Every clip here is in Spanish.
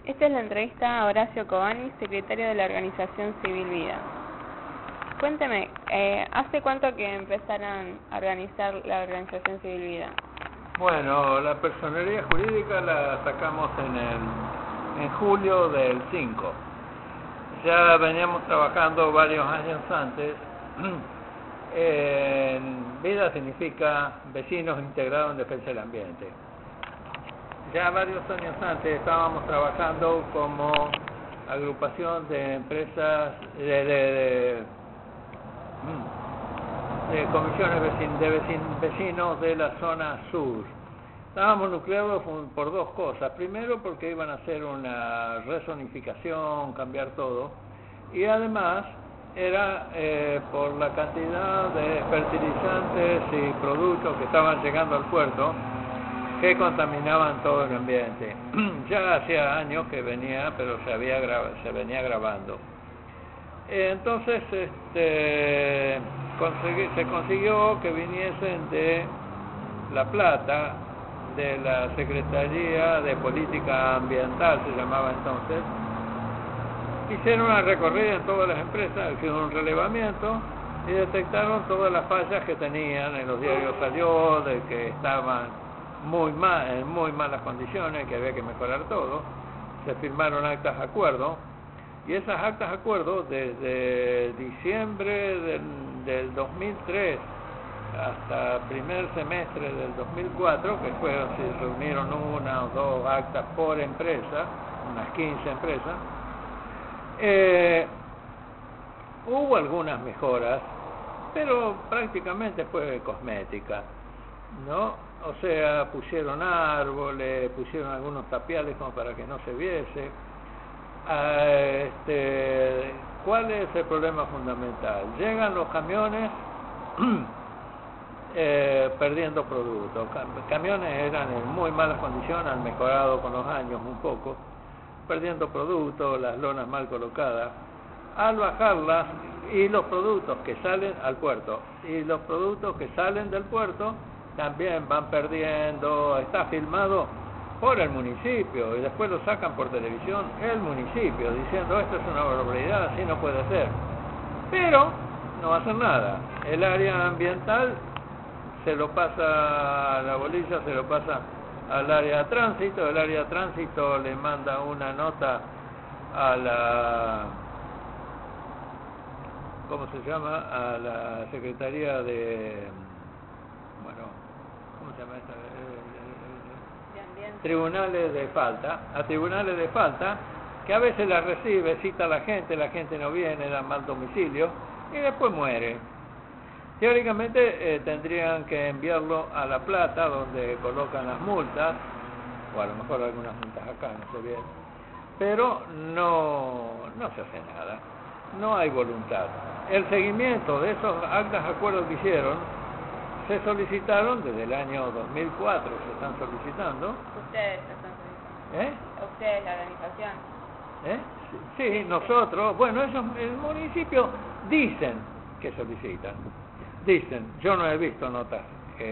Esta es la entrevista a Horacio Cobani, secretario de la organización Civil Vida. Cuénteme, ¿hace cuánto que empezaron a organizar la organización Civil Vida? Bueno, la personería jurídica la sacamos en julio del 5. Ya veníamos trabajando varios años antes. Vida significa vecinos integrados en defensa del ambiente. Ya varios años antes estábamos trabajando como agrupación de empresas de comisiones vecinos de la zona sur. Estábamos nucleados por dos cosas. Primero, porque iban a hacer una rezonificación, cambiar todo, y además era por la cantidad de fertilizantes y productos que estaban llegando al puerto que contaminaban todo el ambiente. Ya hacía años que venía, pero se venía agravando. Entonces se consiguió que viniesen de La Plata, de la Secretaría de Política Ambiental, se llamaba entonces. Hicieron una recorrida en todas las empresas, hicieron un relevamiento y detectaron todas las fallas que tenían. En los diarios salió de que estaban en muy malas condiciones, que había que mejorar todo. Se firmaron actas de acuerdo, y esas actas de acuerdo desde diciembre del 2003 hasta primer semestre del 2004, que se reunieron una o dos actas por empresa, unas 15 empresas, hubo algunas mejoras, pero prácticamente fue cosmética, ¿no? O sea, pusieron árboles, pusieron algunos tapiales como para que no se viese. ¿Cuál es el problema fundamental? Llegan los camiones perdiendo productos. Camiones eran en muy malas condiciones, han mejorado con los años un poco, perdiendo productos, las lonas mal colocadas. Al bajarlas, y los productos que salen al puerto, y los productos que salen del puerto también van perdiendo. Está filmado por el municipio y después lo sacan por televisión el municipio diciendo esto es una barbaridad, así no puede ser, pero no hacen nada. El área ambiental se lo pasa, la bolilla se lo pasa al área de tránsito, el área de tránsito le manda una nota a la, ¿cómo se llama?, a la Secretaría de, ¿cómo se llama esta? Tribunales de falta, a tribunales de falta, que a veces la recibe, cita a la gente no viene, da mal domicilio y después muere. Teóricamente tendrían que enviarlo a La Plata, donde colocan las multas, o a lo mejor algunas multas acá, no sé bien, pero no se hace nada, no hay voluntad. El seguimiento de esos actas de acuerdo que hicieron se solicitaron desde el año 2004, se están solicitando. ¿Ustedes están solicitando? ¿Ustedes, la organización? Sí, nosotros. Bueno, ellos, el municipio dicen que solicitan. Dicen, yo no he visto notas.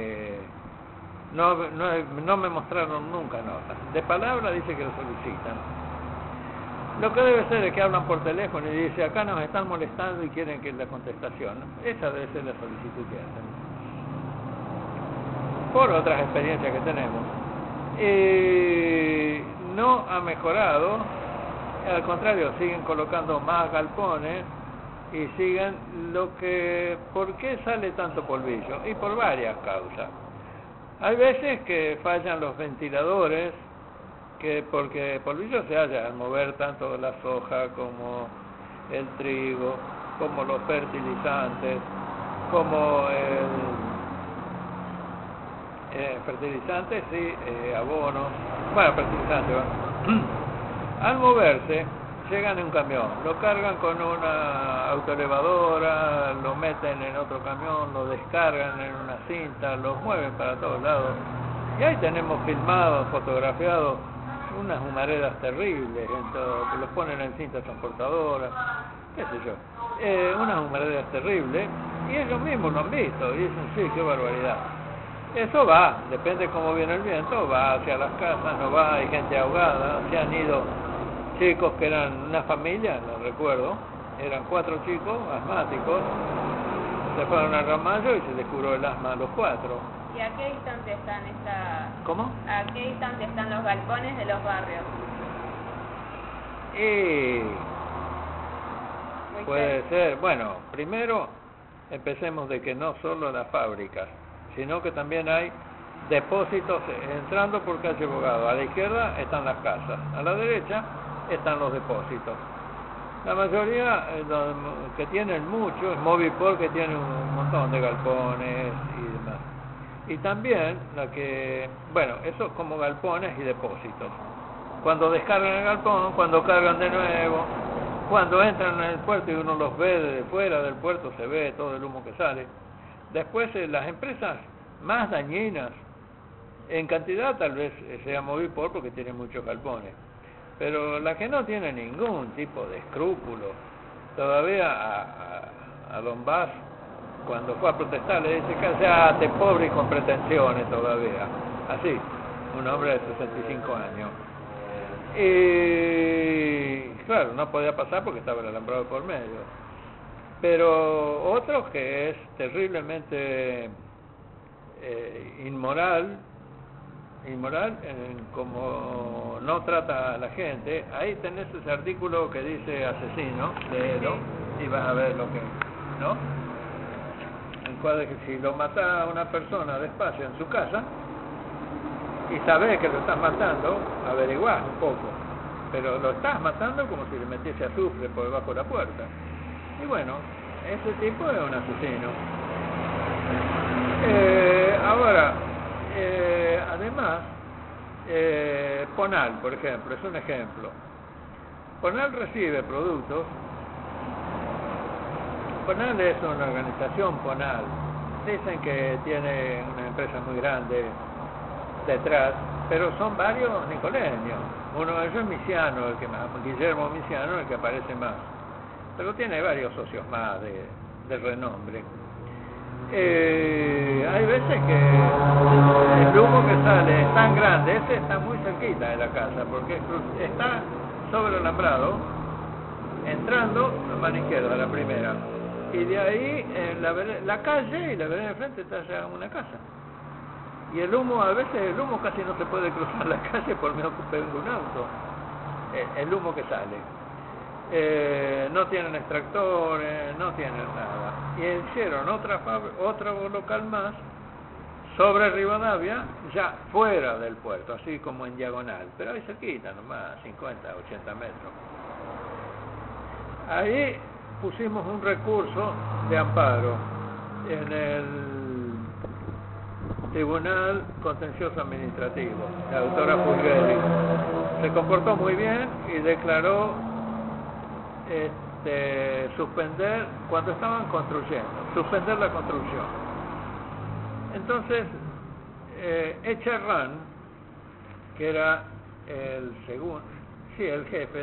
No me mostraron nunca notas. De palabra dice que lo solicitan. Lo que debe ser es que hablan por teléfono y dice, acá nos están molestando y quieren que la contestación. Esa debe ser la solicitud que hacen. Por otras experiencias que tenemos, no ha mejorado, al contrario, siguen colocando más galpones y siguen ¿por qué sale tanto polvillo? Y por varias causas. Hay veces que fallan los ventiladores, porque el polvillo se halla al mover tanto la soja como el trigo, como los fertilizantes, como fertilizantes y abonos, fertilizantes. Al moverse, llegan en un camión, lo cargan con una autoelevadora, lo meten en otro camión, lo descargan en una cinta, lo mueven para todos lados. Y ahí tenemos filmados, fotografiados, unas humaredas terribles, los ponen en cintas transportadoras, qué sé yo, unas humaredas terribles, y ellos mismos lo han visto, y dicen, sí, qué barbaridad. Eso va, depende de cómo viene el viento, va hacia las casas, no va, hay gente ahogada, se han ido chicos que eran una familia, lo recuerdo, eran 4 chicos asmáticos, se fueron a Ramallo y se les curó el asma a los 4. ¿Y a qué distancia están ¿Cómo? a qué distancia están los galpones de los barrios? Puede ser, bueno, primero empecemos de que no solo las fábricas, sino que también hay depósitos entrando por calle Bogado. A la izquierda están las casas, a la derecha están los depósitos. La mayoría que tienen mucho es Movipol, que tiene un montón de galpones y demás. Y también eso como galpones y depósitos. Cuando descargan el galpón, cuando cargan de nuevo, cuando entran en el puerto y uno los ve desde fuera del puerto, se ve todo el humo que sale. Después las empresas más dañinas, en cantidad tal vez sea Movipol porque tiene muchos galpones, pero la que no tiene ningún tipo de escrúpulo, todavía a Don Bas, cuando fue a protestar, le dice: cállate, pobre y con pretensiones todavía. Así, un hombre de 65 años. Y claro, no podía pasar porque estaba el alambrado por medio. Pero otro que es terriblemente inmoral en como no trata a la gente. Ahí tenés ese artículo que dice asesino, léelo, y vas a ver lo que, ¿no? En cual si lo mata a una persona despacio en su casa y sabés que lo estás matando, averiguás un poco, pero lo estás matando como si le metiese azufre por debajo de la puerta. Y bueno, ese tipo es un asesino. Además, Ponal, por ejemplo, es un ejemplo. Ponal recibe productos. Ponal es una organización Ponal. Dicen que tiene una empresa muy grande detrás, pero son varios nicoleños. Uno de ellos es Misiano, Guillermo Misiano, el que aparece más. Pero tiene varios socios más de renombre. Hay veces que el humo que sale es tan grande, ese está muy cerquita de la casa, porque está sobre el alambrado, entrando a mano izquierda, la primera, y de ahí en la calle y la vereda de frente está ya una casa. Y el humo, a veces el humo casi no se puede cruzar la calle por miedo que pegue un auto, el humo que sale. No tienen extractores, no tienen nada. Y hicieron otro local más sobre Rivadavia, ya fuera del puerto, así como en diagonal, pero ahí cerquita nomás, 50, 80 metros. Ahí pusimos un recurso de amparo en el Tribunal Contencioso Administrativo. La doctora Pulgueri se comportó muy bien y declaró suspender cuando estaban construyendo, suspender la construcción. Entonces, Echarrán, que era el jefe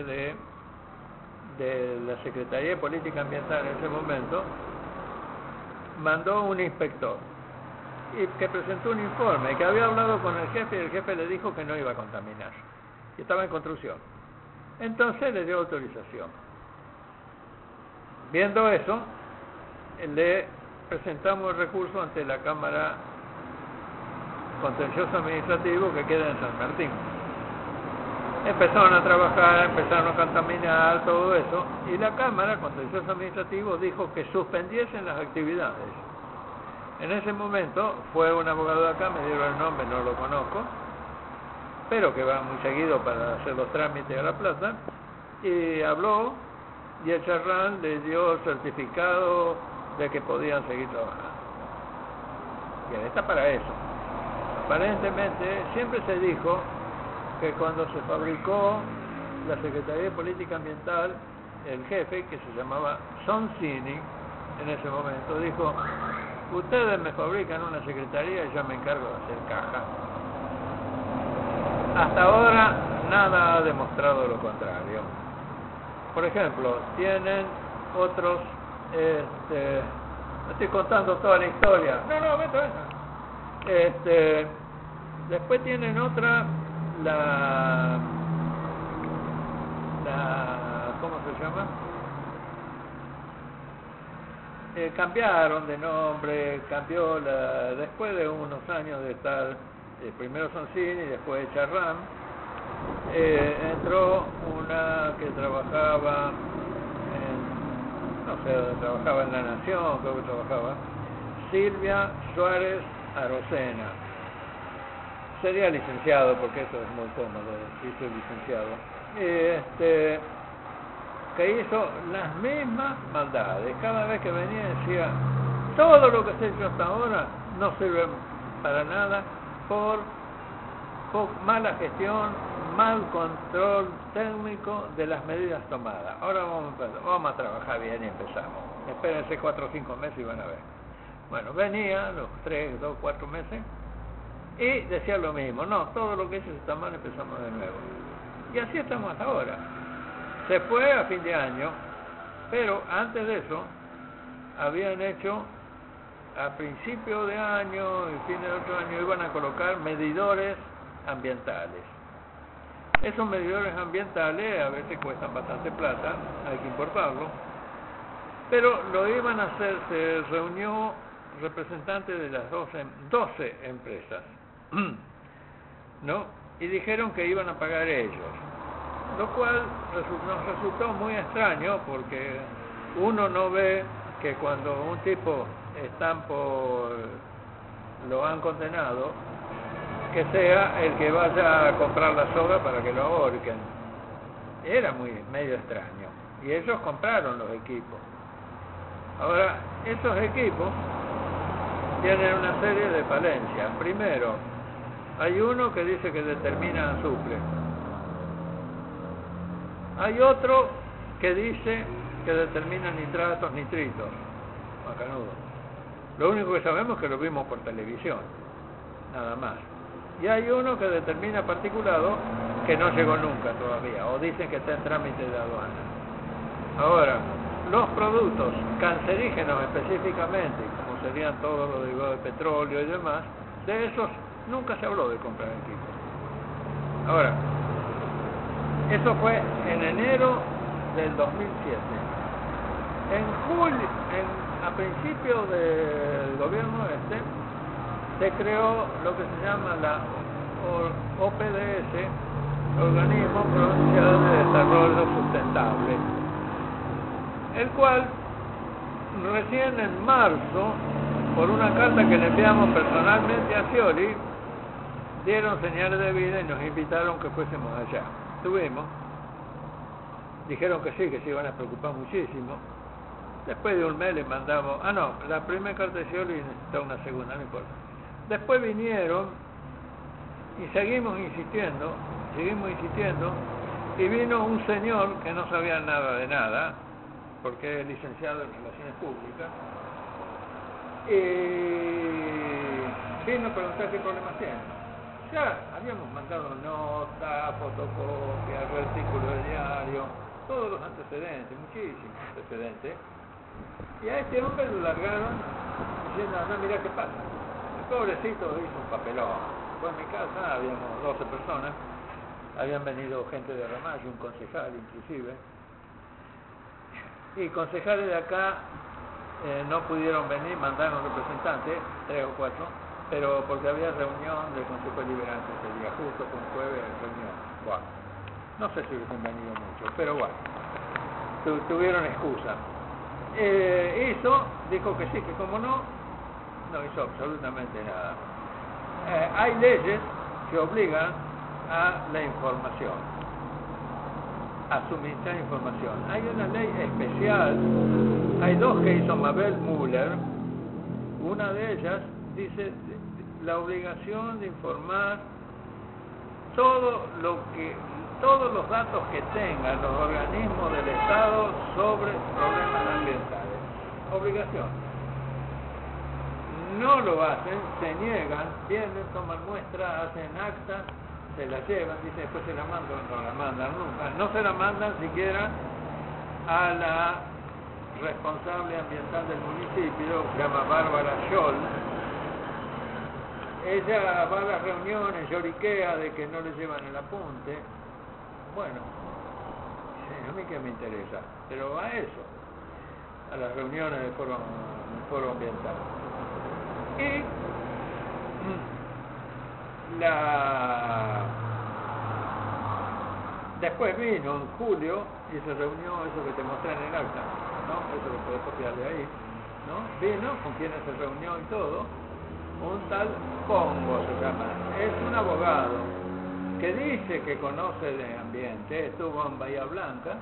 de la Secretaría de Política Ambiental en ese momento, mandó un inspector y que presentó un informe, que había hablado con el jefe y el jefe le dijo que no iba a contaminar, que estaba en construcción. Entonces le dio autorización. Viendo eso, le presentamos el recurso ante la Cámara Contencioso Administrativo que queda en San Martín. Empezaron a trabajar, empezaron a contaminar, todo eso, y la Cámara Contencioso Administrativo dijo que suspendiesen las actividades. En ese momento fue un abogado de acá, me dieron el nombre, no lo conozco, pero que va muy seguido para hacer los trámites a La Plata, y habló, y el Charrán le dio el certificado de que podían seguir trabajando. Y él está para eso. Aparentemente, siempre se dijo que cuando se fabricó la Secretaría de Política Ambiental, el jefe, que se llamaba Sonsini, en ese momento, dijo: ustedes me fabrican una secretaría y yo me encargo de hacer caja. Hasta ahora, nada ha demostrado lo contrario. Por ejemplo, tienen otros, estoy contando toda la historia. No, vete. Después tienen otra, la se llama? Cambiaron de nombre, después de unos años de estar, primero Sonsini y después Charram, entró una que trabajaba no sé dónde trabajaba, en La Nación, creo que trabajaba, Silvia Suárez Arocena. Sería licenciado, porque eso es muy cómodo, dice licenciado. Que hizo las mismas maldades. Cada vez que venía decía, todo lo que se ha hecho hasta ahora no sirve para nada por mala gestión, mal control técnico de las medidas tomadas. Ahora vamos a trabajar bien y empezamos. Espérense 4 o 5 meses y van a ver. Bueno, venía los 3, 2, 4 meses y decía lo mismo. No, todo lo que hizo está mal, empezamos de nuevo. Y así estamos hasta ahora. Se fue a fin de año, pero antes de eso habían hecho, a principio de año y fin de otro año, iban a colocar medidores ambientales. Esos medidores ambientales a veces cuestan bastante plata, hay que importarlo, pero lo iban a hacer, se reunió representantes de las 12 empresas, ¿no? Y dijeron que iban a pagar ellos, lo cual nos resultó muy extraño, porque uno no ve que cuando un tipo lo han condenado, que sea el que vaya a comprar la soga para que lo ahorquen. Era medio extraño. Y ellos compraron los equipos. Ahora, esos equipos tienen una serie de falencias. Primero, hay uno que dice que determina azufre. Hay otro que dice que determina nitratos, nitritos. Macanudo. Lo único que sabemos es que lo vimos por televisión. Nada más. Y hay uno que determina particulado que no llegó nunca todavía, o dicen que está en trámite de aduana. Ahora, los productos cancerígenos específicamente, como serían todos los derivados de petróleo y demás, de esos nunca se habló de comprar equipos. Ahora, eso fue en enero del 2007. En julio, a principios del gobierno se creó lo que se llama la OPDS, Organismo Provincial de Desarrollo Sustentable, el cual recién en marzo, por una carta que le enviamos personalmente a Scioli, dieron señales de vida y nos invitaron que fuésemos allá. Estuvimos, dijeron que sí, que se iban a preocupar muchísimo. Después de un mes les mandamos, la primera carta de Scioli necesitaba una segunda, no importa. Después vinieron y seguimos insistiendo, y vino un señor que no sabía nada de nada, porque es licenciado en Relaciones Públicas, y vino a preguntar qué problemas tienen. Ya habíamos mandado notas, fotocopias, artículos de diario, todos los antecedentes, muchísimos antecedentes, y a este hombre lo largaron diciendo, mira qué pasa. Pobrecito hizo un papelón. Fue en mi casa, habíamos 12 personas, habían venido gente de Ramallo, un concejal inclusive, y concejales de acá no pudieron venir, mandaron representantes, 3 o 4, pero porque había reunión del Consejo Deliberante ese día, justo con jueves reunión. Bueno, no sé si hubiesen venido mucho, pero bueno, tuvieron excusa. Dijo que sí, que como no hizo absolutamente nada. Hay leyes que obligan a la información, a suministrar información. Hay una ley especial, hay dos que hizo Mabel Müller. Una de ellas dice la obligación de informar todos los datos que tengan los organismos del Estado sobre problemas ambientales. Obligación. No lo hacen, se niegan, vienen, toman muestras, hacen actas, se la llevan, dicen después se la mandan, no la mandan nunca, no se la mandan siquiera a la responsable ambiental del municipio, se llama Bárbara Scholl. Ella va a las reuniones, lloriquea de que no le llevan el apunte. Bueno, a mí qué me interesa, pero a eso, a las reuniones del foro ambiental. Y después vino en julio y se reunió eso que te mostré en el acta, ¿no? Eso lo puedes copiar de ahí, ¿no? Vino con quienes se reunió y todo, un tal Pongo se llama, es un abogado que dice que conoce de ambiente, estuvo en Bahía Blanca,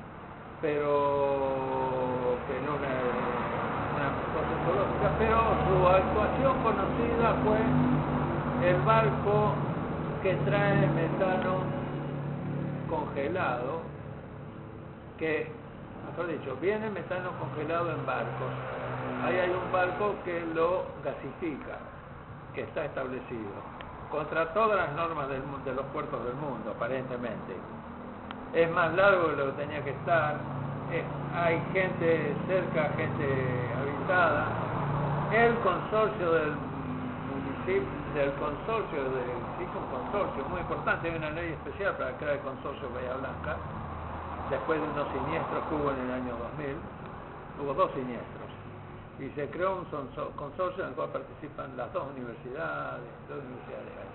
pero que en una cosa ecológica, pero su actuación conocida fue el barco que trae metano congelado, que, mejor dicho, viene metano congelado en barcos. Ahí hay un barco que lo gasifica, que está establecido, contra todas las normas de los puertos del mundo, aparentemente. Es más largo de lo que tenía que estar, hay gente cerca, gente habitada. El consorcio del municipio, existe un consorcio muy importante, hay una ley especial para crear el consorcio Bahía Blanca, después de unos siniestros que hubo en el año 2000, hubo 2 siniestros, y se creó un consorcio en el cual participan las dos universidades ahí.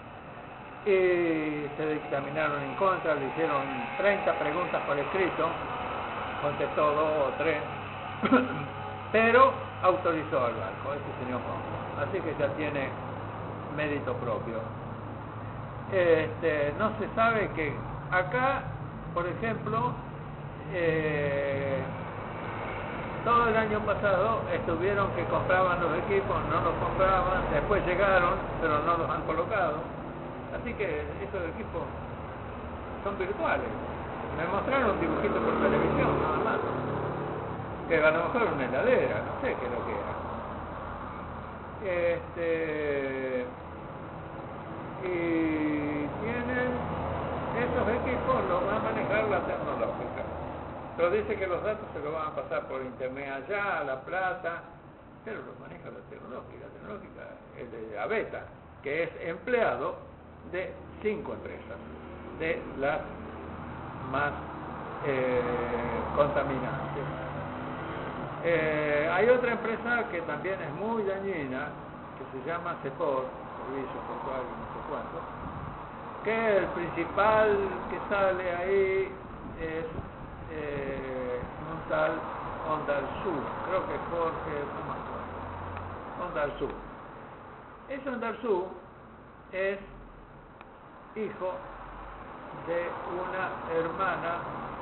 Y se dictaminaron en contra, le hicieron 30 preguntas por escrito, contestó 2 o 3, pero autorizó al barco, este señor Pongo, así que ya tiene mérito propio. No se sabe que acá, por ejemplo, todo el año pasado estuvieron que compraban los equipos, no los compraban, después llegaron, pero no los han colocado. Así que esos equipos son virtuales. Me mostraron un dibujito por televisión, nada más. Que a lo mejor una heladera, no sé qué es lo que era. Y tienen esos equipos, los va a manejar la tecnológica. Pero dice que los datos se los van a pasar por internet allá, a La Plata, pero los maneja la tecnológica. La tecnológica es de Aveta, que es empleado de 5 empresas, de las más contaminantes. Hay otra empresa que también es muy dañina, que se llama CEPOR, Servicio Portuario no sé cuánto, que el principal que sale ahí es un tal Ondarsú, creo que Jorge, no me acuerdo, Ondarsú. Ese Ondarsú es hijo de una hermana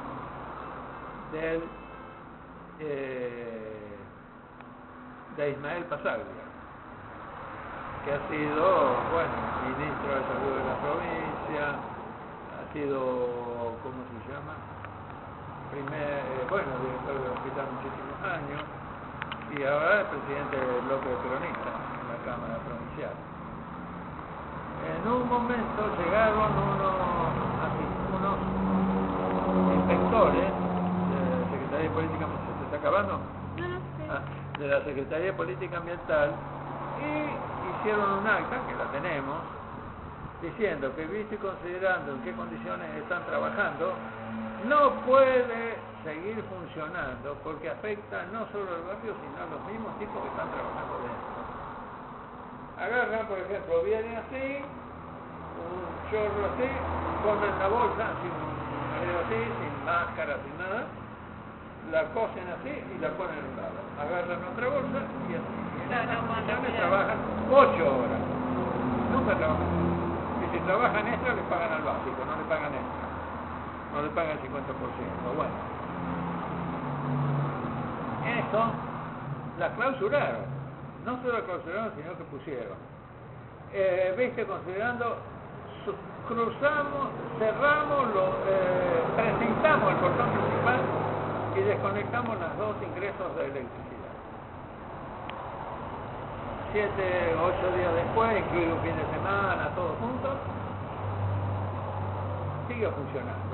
de Ismael Pasaglia, que ha sido, ministro de Salud de la provincia, ha sido, ¿cómo se llama? Director del hospital muchísimos años, y ahora es presidente del bloque peronista en la Cámara Provincial. En un momento llegaron unos inspectores de la Secretaría de Política Ambiental, ¿se está acabando? De la Secretaría de Política Ambiental, y hicieron un acta, que la tenemos, diciendo que visto y considerando en qué condiciones están trabajando, no puede seguir funcionando porque afecta no solo al barrio, sino a los mismos tipos que están trabajando dentro. Agarran, por ejemplo, viene así, un chorro así, ponen la bolsa, así, un madero así, sin máscara, sin nada, la cosen así y la ponen en un lado. Agarran otra bolsa y así. Y en estas condiciones trabajan 8 horas. Nunca trabajan. Y si trabajan extra, les pagan al básico, no le pagan extra. No le pagan el 50%. Bueno. Eso la clausuraron. No solo la clausuraron, sino que pusieron. Considerando, cruzamos, cerramos, presentamos el portón principal y desconectamos los 2 ingresos de electricidad. 7, 8 días después, incluido un fin de semana, todo junto, sigue funcionando.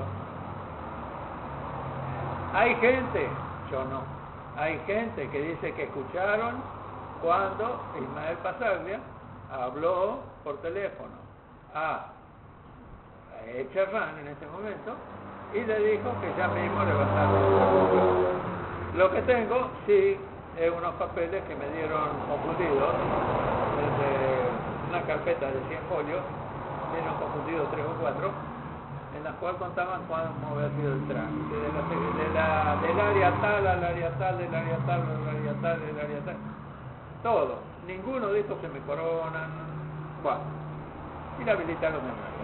Hay gente, yo no, hay gente que dice que escucharon cuando Ismael Pasaglia habló por teléfono a Echarrán en ese momento y le dijo que ya mismo levantaba el juzgado. Lo que tengo, sí, es unos papeles que me dieron confundidos, desde una carpeta de 100 folios, me dieron confundidos 3 o 4, en las cuales contaban cómo había sido el trámite, del área tal al área tal, del área tal al área tal, del área tal, todo. Ninguno de estos se me coronan, bueno, y la habilitaron de nuevo.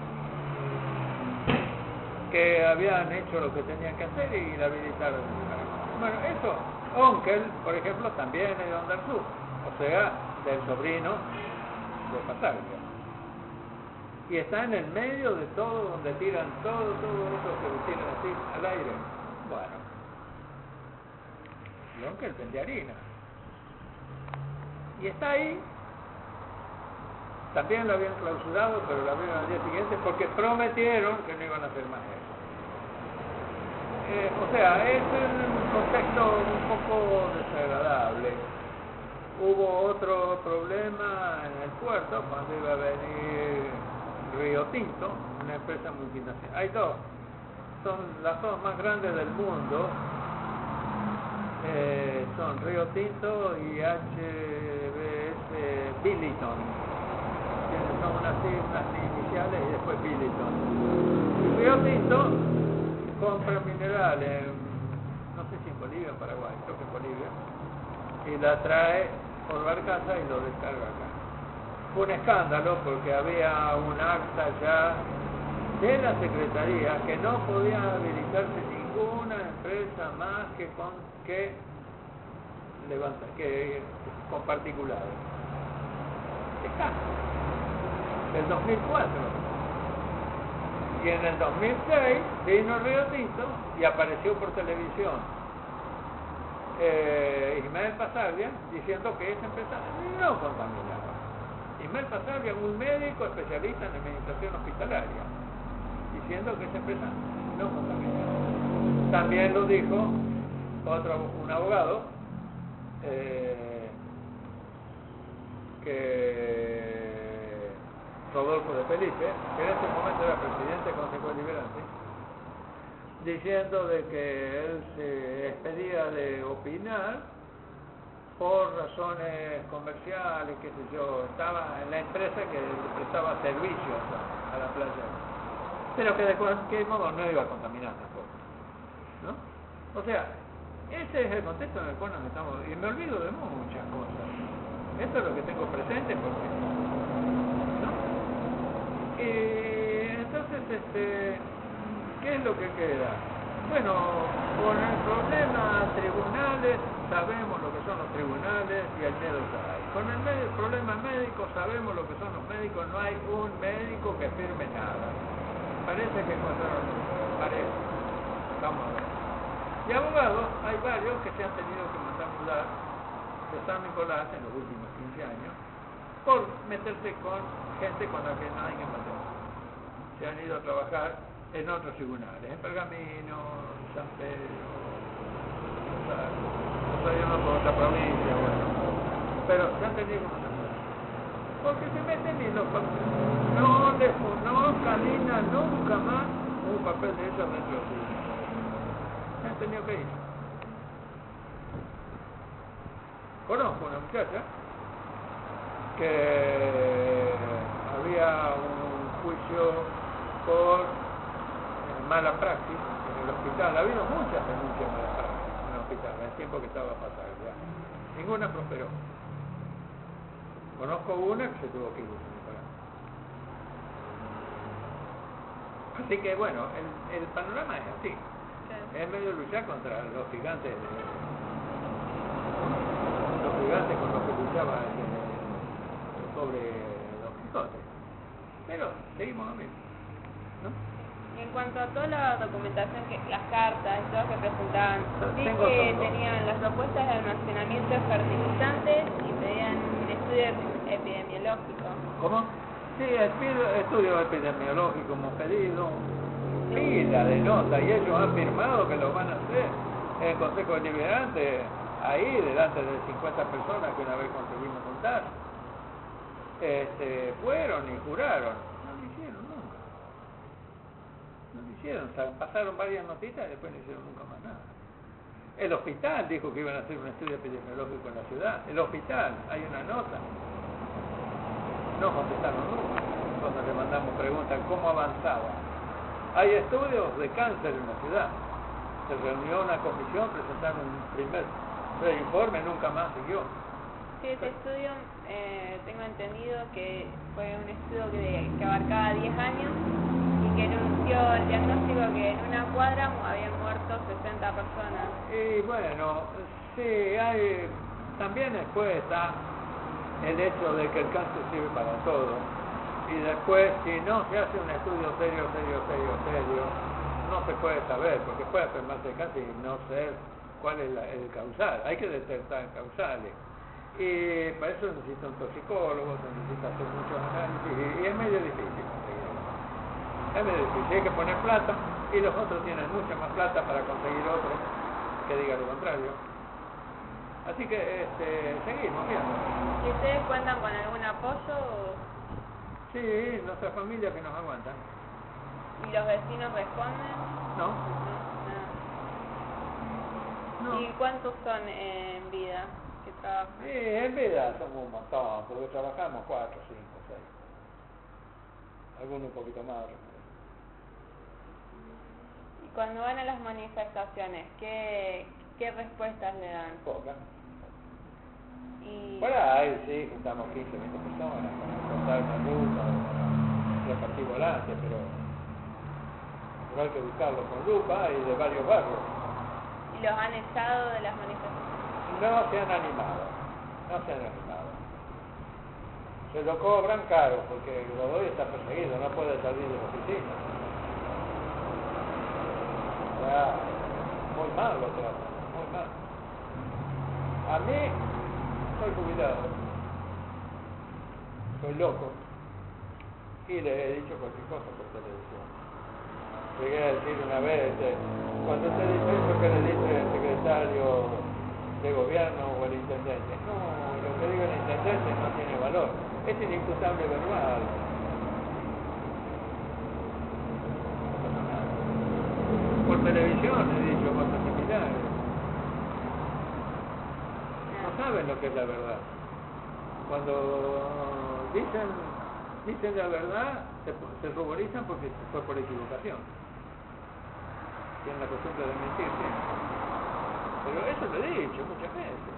Que habían hecho lo que tenían que hacer y la habilitaron de nuevo. Bueno, eso, Onkel, por ejemplo, también es de Ondarsú, o sea, del sobrino de Pasaglia. Y está en el medio de todo, donde tiran todo eso que tiran así al aire. Bueno, y Onkel vende harina. Y está ahí. También lo habían clausurado, pero lo abrieron al día siguiente porque prometieron que no iban a hacer más eso. O sea, es un contexto un poco desagradable. Hubo otro problema en el puerto cuando iba a venir Río Tinto, una empresa multinacional. Hay dos, son las dos más grandes del mundo, son Río Tinto y HBS Billiton. Son unas iniciales y después Billiton. Río Tinto compra mineral no sé si en Bolivia o en Paraguay, creo que en Bolivia, y la trae por barcaza y lo descarga acá. Fue un escándalo porque había un acta ya de la Secretaría que no podía habilitarse ninguna empresa más que con particulares. Está. Del 2004. Y en el 2006 vino Río Tinto y apareció por televisión Ismael Pasaglia diciendo que esa empresa no contaminaba. Ismael Pasaglia, un médico especialista en administración hospitalaria, diciendo que esa empresa no contaminaba. También lo dijo un abogado que Rodolfo de Felipe, que en ese momento era presidente del Consejo Deliberante, diciendo de que él se expedía de opinar por razones comerciales, qué sé yo, estaba en la empresa que prestaba servicios a la playa, pero que de cualquier modo no iba a contaminar tampoco, ¿no? O sea, ese es el contexto en el cual nos estamos, y me olvido de muchas cosas. Esto es lo que tengo presente porque, ¿no? Entonces, ¿qué es lo que queda? Bueno, con el problema tribunales, sabemos lo que son los tribunales y el miedo que hay. Con el problema médico, sabemos lo que son los médicos, no hay un médico que firme nada. Parece que parece. Vamos a ver. Y abogados, hay varios que se han tenido que mandar mudar de San Nicolás en los últimos 15 años por meterse con gente con la que no hay que meterse. Se han ido a trabajar en otros tribunales, en Pergamino, San Pedro, Rosario, no por otra provincia, bueno, pero se han tenido que meter. Porque se meten y los papeles. No camina nunca más un papel de esos dentro del tribunal. Se han tenido que ir. Conozco una muchacha que había un juicio por mala praxis en el hospital. Ha habido muchas denuncias de mala praxis en el hospital en el tiempo que estaba pasando. Ninguna prosperó. Conozco una que se tuvo que ir de San Nicolás. Así que bueno, el panorama es así. Es medio luchar contra los gigantes con los que luchaba el pobre Don Quijote. Pero seguimos lo mismo, ¿no? En cuanto a toda la documentación, las cartas y todo que presentaban, vi Tengo que todo. tenían las propuestas de almacenamiento de fertilizantes y pedían un estudio epidemiológico. ¿Cómo? Sí, estudio epidemiológico hemos pedido, pila de nota, y ellos han firmado que lo van a hacer en el Consejo Deliberante, ahí delante de 50 personas que una vez conseguimos juntar. Fueron y juraron. No lo hicieron nunca. No lo hicieron. pasaron varias notitas y después no hicieron nunca más nada. El hospital dijo que iban a hacer un estudio epidemiológico en la ciudad. El hospital, hay una nota. No contestaron nunca. Cuando le mandamos preguntas cómo avanzaba. Hay estudios de cáncer en la ciudad. Se reunió una comisión, presentaron un primer informe, nunca más siguió. Sí, ese estudio tengo entendido que fue un estudio que abarcaba 10 años y que dio el diagnóstico que en una cuadra habían muerto 60 personas. Y bueno, sí, también después está el hecho de que el cáncer sirve para todo. Y después, si no se hace un estudio serio, no se puede saber, porque puede enfermarse de cáncer y no sé cuál es el causal. Hay que detectar causales. Y para eso necesita un toxicólogo, se necesita hacer muchos análisis y es medio difícil conseguirlo. Es medio difícil, hay que poner plata y los otros tienen mucha más plata para conseguir otro que diga lo contrario. Así que seguimos viendo. ¿Y ustedes cuentan con algún apoyo? Sí, nuestra familia que nos aguantan. ¿Y los vecinos responden? No. No. ¿Y cuántos son en vida que trabajan? Sí, en vida somos un montón, porque trabajamos 4, 5, 6. Algunos un poquito más. Y cuando van a las manifestaciones, ¿qué respuestas le dan? Pocas. Y... Bueno, ahí sí, juntamos 15, 20 personas para cortar una ruta, para repartir volantes, pero hay que buscarlo con lupa y de varios barrios. ¿Y los han echado de las manifestaciones? No se han animado. Se lo cobran caro porque Godoy está perseguido, no puede salir de la oficina. Ya, muy mal lo tratan, muy mal. A mí, soy jubilado, soy loco, y le he dicho cualquier cosa por televisión. Llegué a decir una vez, cuando usted dice eso, ¿qué le dice el secretario de gobierno o el intendente? No, lo que diga el intendente no tiene valor, es inimputable verbal. Por televisión he dicho cosas similares. No saben lo que es la verdad. Cuando dicen la verdad, se ruborizan porque fue por equivocación. Tienen la costumbre de mentir siempre. Pero eso lo he dicho muchas veces.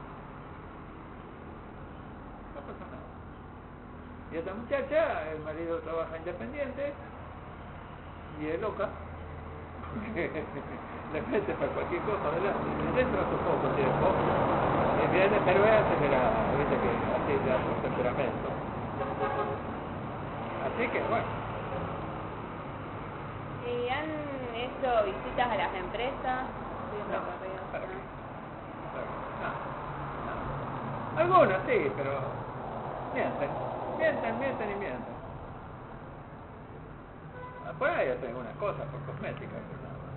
No pasa nada. Y esta muchacha, el marido trabaja independiente y es loca. Porque le mete para cualquier cosa adelante. Dentro de su poco tiempo. Y viene, pero es acelerada. Viste que así ya su temperamento. Así que bueno. ¿Y han hecho visitas a las empresas? Sí, No. Algunas sí, pero mienten. Por ahí hacen unas cosas por cosmética, pero nada más.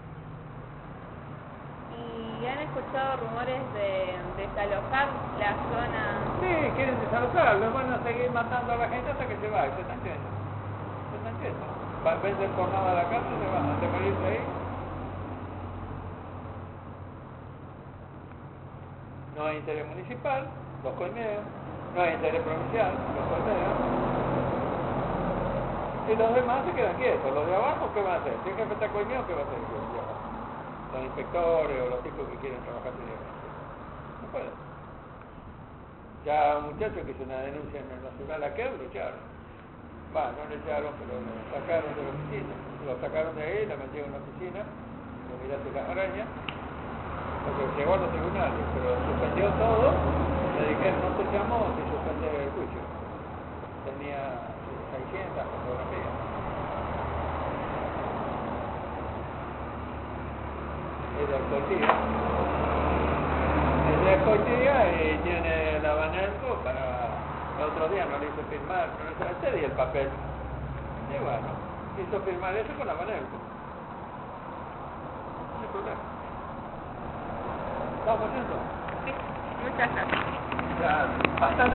¿Y han escuchado rumores de desalojar la zona? Sí, quieren desalojar, los van a seguir matando a la gente hasta que se vaya, se están yendo. Venden por nada la casa y se van, antes de morirse ahí. No hay interés municipal, los colmeos. No hay interés provincial, los colmeos. Y los demás se quedan quietos. Los de abajo, ¿qué van a hacer? Si el jefe está colmeado, ¿qué va a hacer? Los inspectores o los tipos que quieren trabajar seriamente. No pueden. Ya un muchacho que hizo una denuncia en el Nacional aquel, lo echaron. No le echaron, pero lo sacaron de la oficina. Lo sacaron de ahí, lo metieron en la oficina, lo miraste las arañas, porque llegó a los tribunales, pero suspendió todo, le dijeron no te llamó, se suspendió el juicio. Tenía 600 fotografías. Es de Escotilla. Es de Escotilla y tiene la Banelco para... El otro día no le hice firmar, pero este di el papel. Y bueno, hizo firmar eso con la Banelco. No hay problema. ¿Estamos yendo? Sí, muchas gracias. Ya, bastante.